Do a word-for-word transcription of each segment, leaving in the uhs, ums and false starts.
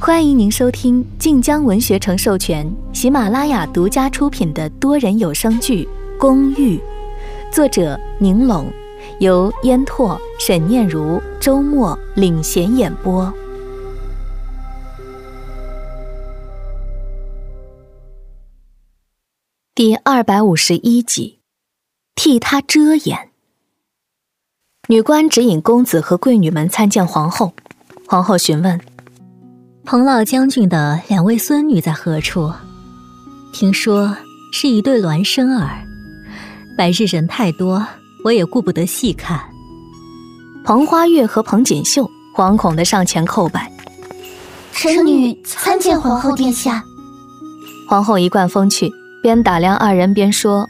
欢迎您收听晋江文学城授权、喜马拉雅独家出品的多人有声剧《公寓》，作者宁拢，由烟拓、沈念如、周末领衔演播。第二百五十一集，替他遮掩。女官指引公子和贵女们参见皇后。皇后询问： 彭老将军的两位孙女在何处？听说是一对孪生儿，白日人太多，我也顾不得细看。 彭花月和彭锦绣惶恐地上前叩拜： 臣女参见皇后殿下。 皇后一贯风趣，边打量二人边说：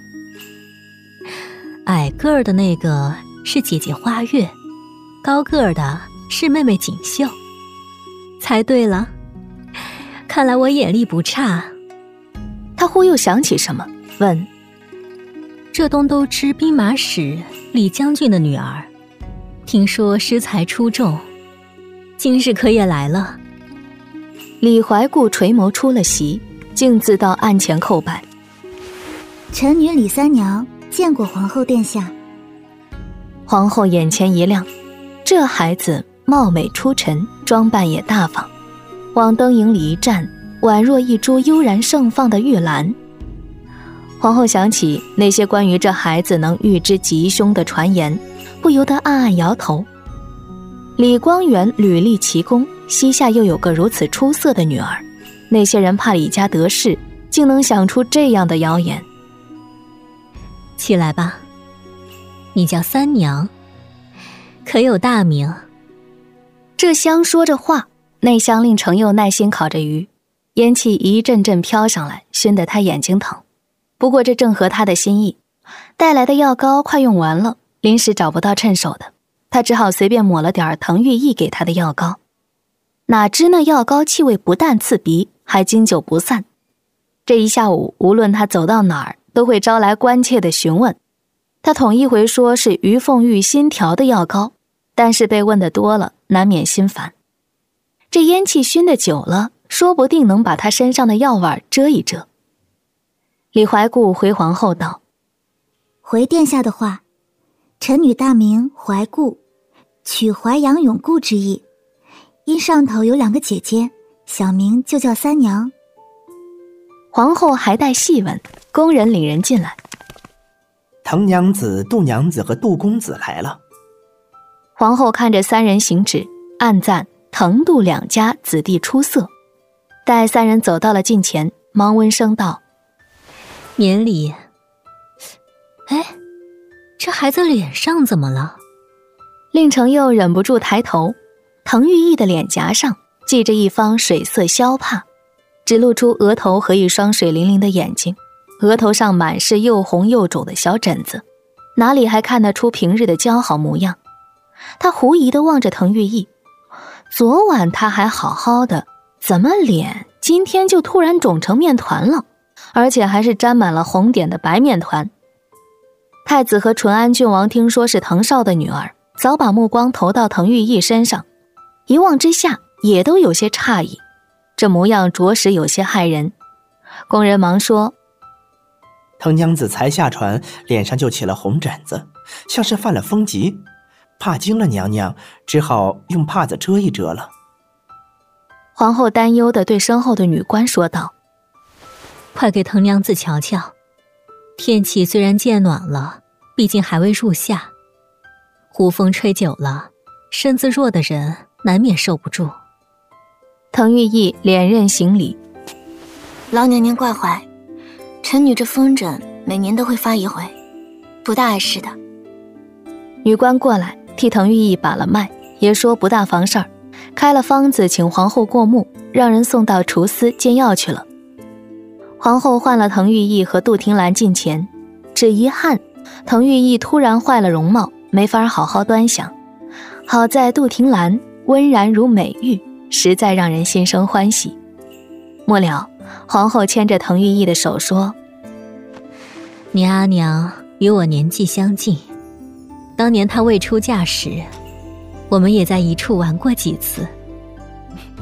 矮个儿的那个是姐姐花月，高个儿的是妹妹锦绣。猜对了，看来我眼力不差。 他忽又想起什么，问： 这东都知兵马使李将军的女儿，听说诗才出众，今日可也来了。 李怀固垂眸出了席，径自到案前叩拜： 臣女李三娘见过皇后殿下。 皇后眼前一亮，这孩子貌美出尘，装扮也大方，往灯影里一站，宛若一株悠然盛放的玉兰。皇后想起那些关于这孩子能预知吉凶的传言，不由得暗暗摇头。李光远屡立奇功，膝下又有个如此出色的女儿，那些人怕李家得势，竟能想出这样的谣言。 起来吧，你叫三娘，可有大名？ 这厢说着话，内厢令程佑耐心烤着鱼，烟气一阵阵飘上来，熏得他眼睛疼。不过这正合他的心意，带来的药膏快用完了，临时找不到趁手的，他只好随便抹了点滕玉意给他的药膏。哪知那药膏气味不但刺鼻，还经久不散。这一下午，无论他走到哪儿，都会招来关切的询问。他统一回说是于凤玉新调的药膏，但是被问得多了，难免心烦。这烟气熏得久了，说不定能把他身上的药味遮一遮。李怀固回皇后道： 回殿下的话，臣女大名怀固，取淮阳永固之意，因上头有两个姐姐，小名就叫三娘。 皇后还待细问，宫人领人进来。 滕娘子、杜娘子和杜公子来了。 皇后看着三人行止，暗赞滕杜两家子弟出色。待三人走到了近前，忙温声道： 免礼。哎，这孩子脸上怎么了？ 令程佑忍不住抬头，滕玉意的脸颊上系着一方水色绡帕，只露出额头和一双水灵灵的眼睛，额头上满是又红又肿的小疹子，哪里还看得出平日的姣好模样。他狐疑地望着滕玉意，昨晚他还好好的，怎么脸今天就突然肿成面团了，而且还是沾满了红点的白面团。太子和淳安郡王听说是滕少的女儿，早把目光投到滕玉意身上，一望之下也都有些诧异，这模样着实有些骇人。宫人忙说： 滕娘子才下船，脸上就起了红疹子，像是犯了风疾，怕惊了娘娘，只好用帕子遮一遮了。 皇后担忧地对身后的女官说道： 快给滕娘子瞧瞧，天气虽然渐暖了，毕竟还未入夏，胡风吹久了，身子弱的人难免受不住。 滕玉意连任行礼： 老娘娘怪怀，臣女这风疹每年都会发一回，不大碍事的。 女官过来替滕玉意把了脉，也说不大妨事儿，开了方子请皇后过目，让人送到厨司煎药去了。皇后唤了滕玉意和杜婷兰近前，只遗憾滕玉意突然坏了容貌，没法好好端详。好在杜婷兰温然如美玉，实在让人心生欢喜。末了，皇后牵着滕玉意的手说： 你阿娘与我年纪相近，当年她未出嫁时，我们也在一处玩过几次。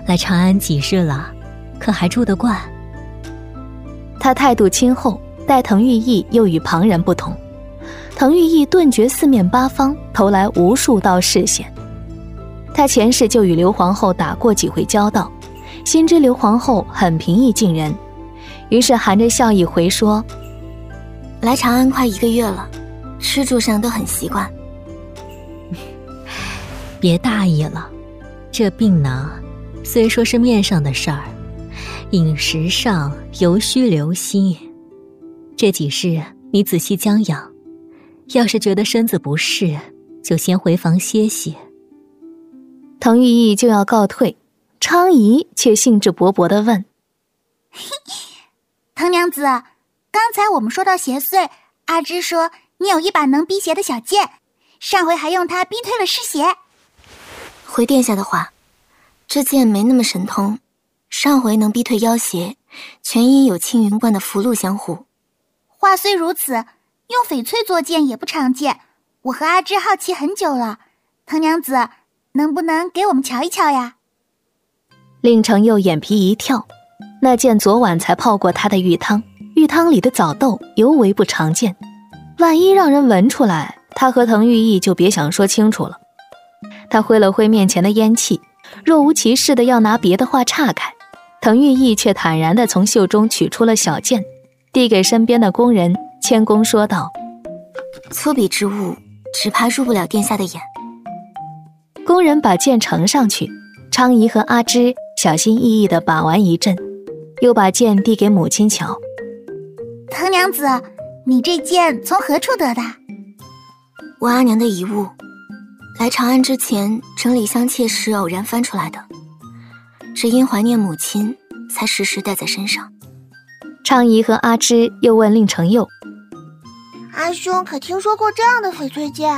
来长安几日了，可还住得惯？ 他态度亲厚，待滕玉意又与旁人不同。滕玉意顿觉四面八方投来无数道视线。他前世就与刘皇后打过几回交道，心知刘皇后很平易近人，于是含着笑意回说： 来长安快一个月了，吃住上都很习惯。 别大意了，这病呢，虽说是面上的事儿，饮食上尤需留心。这几日你仔细将养，要是觉得身子不适，就先回房歇息。 滕玉意就要告退，昌仪却兴致勃勃地问： 滕娘子，刚才我们说到邪祟，阿芝说你有一把能逼邪的小剑，上回还用它逼退了尸邪。 回殿下的话，这剑没那么神通，上回能逼退妖邪，全因有青云观的符箓相护。 话虽如此，用翡翠做剑也不常见，我和阿芝好奇很久了，滕娘子能不能给我们瞧一瞧呀？ 令程佑眼皮一跳，那剑昨晚才泡过他的玉汤，玉汤里的枣豆尤为不常见，万一让人闻出来，他和滕玉意就别想说清楚了。他挥了挥面前的烟气，若无其事的要拿别的话岔开，滕玉意却坦然地从袖中取出了小剑，递给身边的工人，谦恭说道： 粗鄙之物，只怕入不了殿下的眼。 工人把剑呈上去，昌仪和阿芝小心翼翼地把玩一阵，又把剑递给母亲瞧。 滕娘子，你这剑从何处得的？ 我阿娘的遗物，来长安之前整理香妾时偶然翻出来的，只因怀念母亲，才时时带在身上。 昌仪和阿芝又问令程佑： 阿兄可听说过这样的翡翠剑？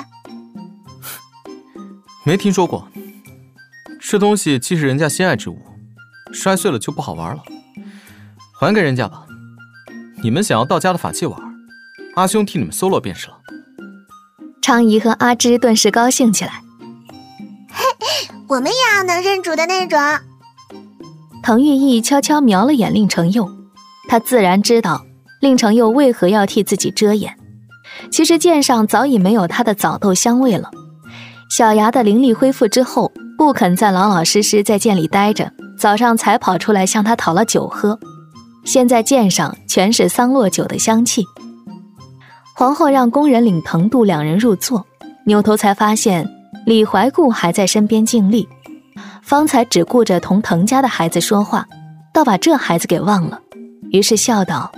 没听说过，这东西既是人家心爱之物，摔碎了就不好玩了，还给人家吧。你们想要道家的法器玩，阿兄替你们搜罗便是了。 昌仪和阿芝顿时高兴起来， 我们也要能认主的那种。 滕玉意悄悄瞄了眼令程佑，他自然知道令程佑为何要替自己遮掩。其实剑上早已没有他的枣豆香味了。小牙的灵力恢复之后，不肯再老老实实在剑里待着，早上才跑出来向他讨了酒喝。现在剑上全是桑洛酒的香气。皇后让工人领藤渡两人入座，扭头才发现李怀固还在身边静立，方才只顾着同滕家的孩子说话，倒把这孩子给忘了，于是笑道：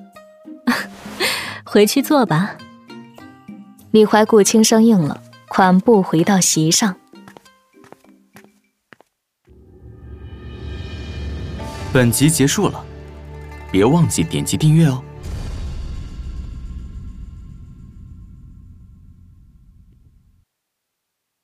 回去坐吧。 李怀固轻声应了，款步回到席上。 本集结束了，别忘记点击订阅哦。